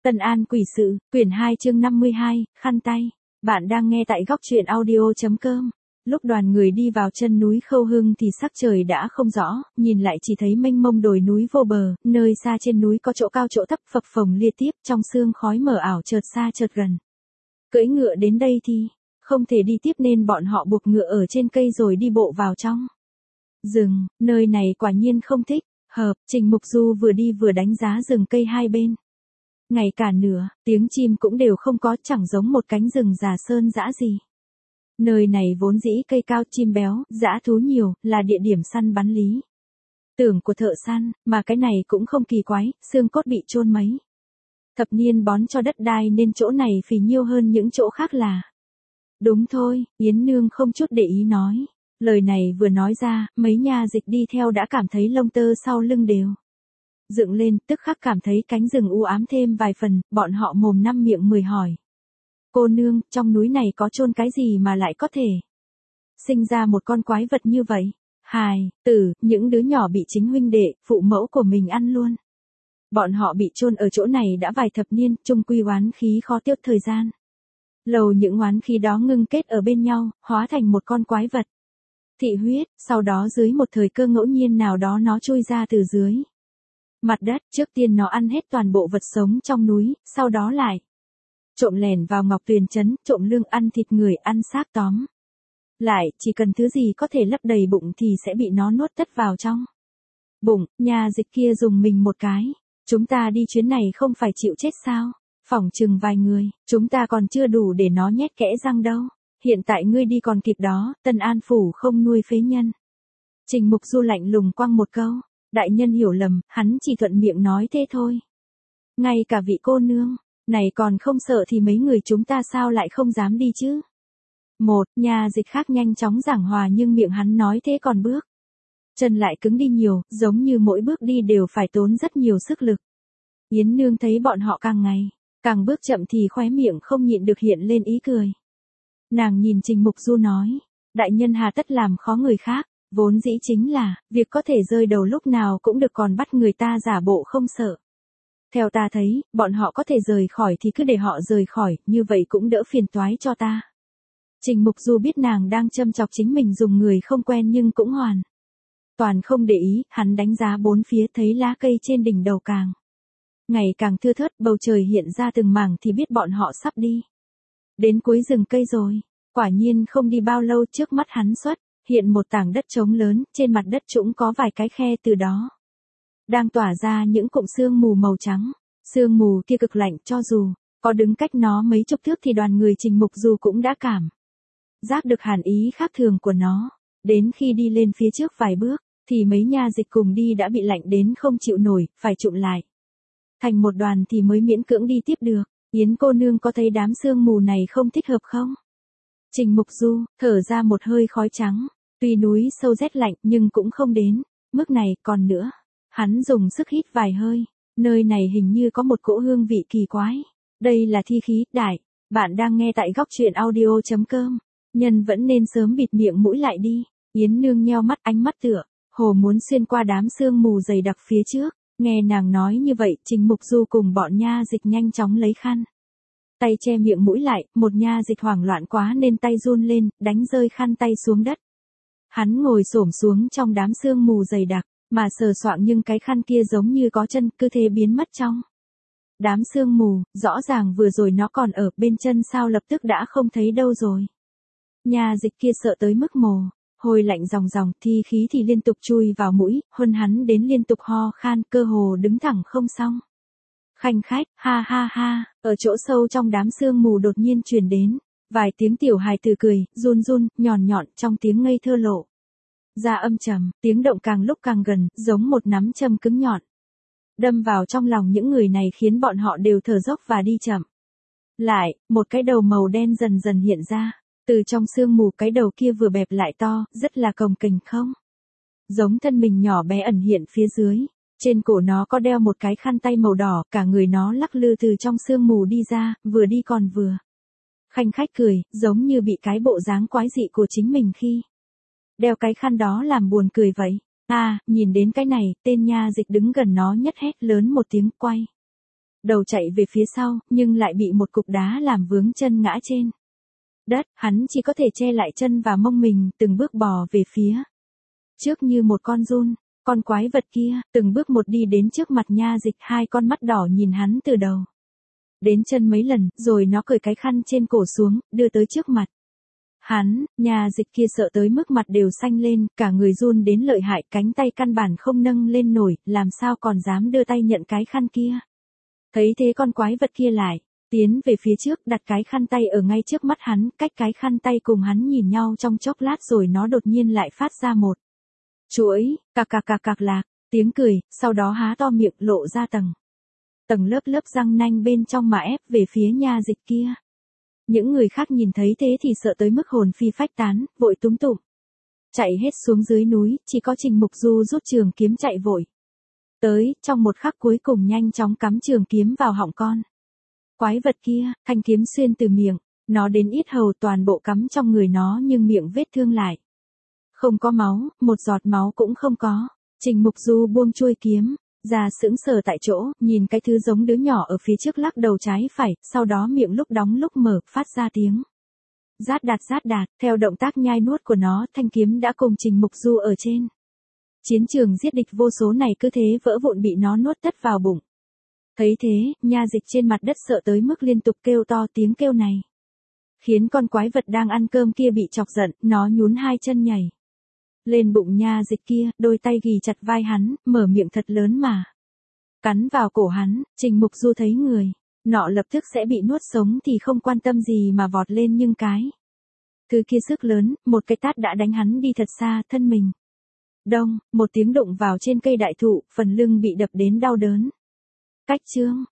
Tân An Quỷ Sự, quyển 2 chương 52, khăn tay. Bạn đang nghe tại góc truyện audio.com. Lúc đoàn người đi vào chân núi Khâu Hưng thì sắc trời đã không rõ, nhìn lại chỉ thấy mênh mông đồi núi vô bờ, nơi xa trên núi có chỗ cao chỗ thấp phập phồng liên tiếp, trong sương khói mờ ảo chợt xa chợt gần. Cưỡi ngựa đến đây thì không thể đi tiếp nên bọn họ buộc ngựa ở trên cây rồi đi bộ vào trong rừng. Nơi này quả nhiên không thích hợp. Trình Mục Du vừa đi vừa đánh giá rừng cây hai bên. Ngày cả nửa, tiếng chim cũng đều không có, chẳng giống một cánh rừng già sơn dã gì. Nơi này vốn dĩ cây cao chim béo, dã thú nhiều, là địa điểm săn bắn lý tưởng của thợ săn, mà cái này cũng không kỳ quái, xương cốt bị chôn mấy thập niên bón cho đất đai nên chỗ này phì nhiêu hơn những chỗ khác là. Đúng thôi, Yến Nương không chút để ý nói. Lời này vừa nói ra, mấy nha dịch đi theo đã cảm thấy lông tơ sau lưng đều dựng lên, tức khắc cảm thấy cánh rừng u ám thêm vài phần, bọn họ mồm năm miệng mười hỏi. Cô nương, trong núi này có chôn cái gì mà lại có thể sinh ra một con quái vật như vậy? Hài tử, những đứa nhỏ bị chính huynh đệ, phụ mẫu của mình ăn luôn. Bọn họ bị chôn ở chỗ này đã vài thập niên, chung quy oán khí khó tiêu thời gian. Lâu những oán khí đó ngưng kết ở bên nhau, hóa thành một con quái vật thị huyết, sau đó dưới một thời cơ ngẫu nhiên nào đó nó chui ra từ dưới mặt đất. Trước tiên nó ăn hết toàn bộ vật sống trong núi, sau đó lại trộm lẻn vào Ngọc Tuyền trấn, trộm lương ăn thịt người, ăn xác tóm lại, chỉ cần thứ gì có thể lấp đầy bụng thì sẽ bị nó nuốt tất vào trong bụng. Nhà dịch kia dùng mình một cái. Chúng ta đi chuyến này không phải chịu chết sao? Phỏng chừng vài người, chúng ta còn chưa đủ để nó nhét kẽ răng đâu. Hiện tại ngươi đi còn kịp đó, Tân An phủ không nuôi phế nhân. Trình Mục Du lạnh lùng quăng một câu. Đại nhân hiểu lầm, hắn chỉ thuận miệng nói thế thôi. Ngay cả vị cô nương này còn không sợ thì mấy người chúng ta sao lại không dám đi chứ? Một nhà dịch khác nhanh chóng giảng hòa nhưng miệng hắn nói thế còn bước chân lại cứng đi nhiều, giống như mỗi bước đi đều phải tốn rất nhiều sức lực. Yến Nương thấy bọn họ càng ngày càng bước chậm thì khóe miệng không nhịn được hiện lên ý cười. Nàng nhìn Trình Mục Du nói, đại nhân hà tất làm khó người khác, vốn dĩ chính là việc có thể rơi đầu lúc nào cũng được, còn bắt người ta giả bộ không sợ. Theo ta thấy, bọn họ có thể rời khỏi thì cứ để họ rời khỏi, như vậy cũng đỡ phiền toái cho ta. Trình Mục Du biết nàng đang châm chọc chính mình dùng người không quen nhưng cũng hoàn toàn không để ý, hắn đánh giá bốn phía thấy lá cây trên đỉnh đầu càng ngày càng thưa thớt, bầu trời hiện ra từng mảng thì biết bọn họ sắp đi đến cuối rừng cây rồi. Quả nhiên không đi bao lâu trước mắt hắn xuất hiện một tảng đất trống lớn, trên mặt đất trũng có vài cái khe, từ đó đang tỏa ra những cụm sương mù màu trắng. Sương mù kia cực lạnh, cho dù có đứng cách nó mấy chục thước thì đoàn người Trình Mục Du cũng đã cảm giác được hàn ý khác thường của nó. Đến khi đi lên phía trước vài bước, thì mấy nha dịch cùng đi đã bị lạnh đến không chịu nổi, phải trụm lại thành một đoàn thì mới miễn cưỡng đi tiếp được. Yến cô nương có thấy đám sương mù này không thích hợp không? Trình Mục Du thở ra một hơi khói trắng. Tuy núi sâu rét lạnh nhưng cũng không đến mức này. Còn nữa, hắn dùng sức hít vài hơi. Nơi này hình như có một cỗ hương vị kỳ quái. Đây là thi khí. Đại, bạn đang nghe tại góc truyện audio.com. Nhân vẫn nên sớm bịt miệng mũi lại đi. Yến Nương nheo mắt, ánh mắt tựa hồ muốn xuyên qua đám sương mù dày đặc phía trước. Nghe nàng nói như vậy, Trình Mục Du cùng bọn nha dịch nhanh chóng lấy khăn tay che miệng mũi lại. Một nha dịch hoảng loạn quá nên tay run lên, đánh rơi khăn tay xuống đất. Hắn ngồi xổm xuống trong đám sương mù dày đặc, mà sờ soạng nhưng cái khăn kia giống như có chân, cứ thế biến mất trong đám sương mù. Rõ ràng vừa rồi nó còn ở bên chân, sao lập tức đã không thấy đâu rồi. Nha dịch kia sợ tới mức mồ hôi lạnh ròng ròng, thi khí thì liên tục chui vào mũi, huân hắn đến liên tục ho khan, cơ hồ đứng thẳng không xong. Khanh khách, ha ha ha, ở chỗ sâu trong đám sương mù đột nhiên truyền đến vài tiếng tiểu hài tử cười, run run, nhọn nhọn, trong tiếng ngây thơ lộ ra âm trầm. Tiếng động càng lúc càng gần, giống một nắm châm cứng nhọn đâm vào trong lòng những người này, khiến bọn họ đều thở dốc và đi chậm lại. Một cái đầu màu đen dần dần hiện ra từ trong sương mù. Cái đầu kia vừa bẹp lại to, rất là cồng kềnh, không giống thân mình nhỏ bé ẩn hiện phía dưới. Trên cổ nó có đeo một cái khăn tay màu đỏ, cả người nó lắc lư từ trong sương mù đi ra, vừa đi còn vừa khanh khách cười, giống như bị cái bộ dáng quái dị của chính mình khi đeo cái khăn đó làm buồn cười vậy. À, nhìn đến cái này, tên nha dịch đứng gần nó nhất hét lớn một tiếng, quay đầu chạy về phía sau, nhưng lại bị một cục đá làm vướng chân ngã trên đất, hắn chỉ có thể che lại chân và mông mình, từng bước bò về phía trước như một con giun. Con quái vật kia, từng bước một đi đến trước mặt Nha Dịch, hai con mắt đỏ nhìn hắn từ đầu đến chân mấy lần, rồi nó cởi cái khăn trên cổ xuống, đưa tới trước mặt hắn. Nha Dịch kia sợ tới mức mặt đều xanh lên, cả người run đến lợi hại, cánh tay căn bản không nâng lên nổi, làm sao còn dám đưa tay nhận cái khăn kia. Thấy thế con quái vật kia lại tiến về phía trước, đặt cái khăn tay ở ngay trước mắt hắn, cách cái khăn tay cùng hắn nhìn nhau trong chốc lát rồi nó đột nhiên lại phát ra một chuỗi cạc cạc cạc cạc lạc tiếng cười, sau đó há to miệng lộ ra tầng lớp lớp răng nanh bên trong mà ép về phía Nha Dịch kia. Những người khác nhìn thấy thế thì sợ tới mức hồn phi phách tán, vội túm tụm chạy hết xuống dưới núi, chỉ có Trình Mục Du rút trường kiếm chạy vội tới, trong một khắc cuối cùng nhanh chóng cắm trường kiếm vào họng con quái vật kia, thanh kiếm xuyên từ miệng nó đến yết hầu, toàn bộ cắm trong người nó, nhưng miệng vết thương lại không có máu, một giọt máu cũng không có. Trình Mục Du buông chuôi kiếm ra, sững sờ tại chỗ, nhìn cái thứ giống đứa nhỏ ở phía trước lắc đầu trái phải, sau đó miệng lúc đóng lúc mở, phát ra tiếng rát đạt, theo động tác nhai nuốt của nó, thanh kiếm đã cùng Trình Mục Du ở trên chiến trường giết địch vô số này cứ thế vỡ vụn bị nó nuốt tất vào bụng. Thấy thế, Nha Dịch trên mặt đất sợ tới mức liên tục kêu to, tiếng kêu này khiến con quái vật đang ăn cơm kia bị chọc giận, nó nhún hai chân nhảy lên bụng Nha Dịch kia, đôi tay ghì chặt vai hắn, mở miệng thật lớn mà cắn vào cổ hắn. Trình Mục Du thấy người nọ lập tức sẽ bị nuốt sống thì không quan tâm gì mà vọt lên, nhưng cái thứ kia sức lớn, một cái tát đã đánh hắn đi thật xa, thân mình đông, một tiếng đụng vào trên cây đại thụ, phần lưng bị đập đến đau đớn. Cách chương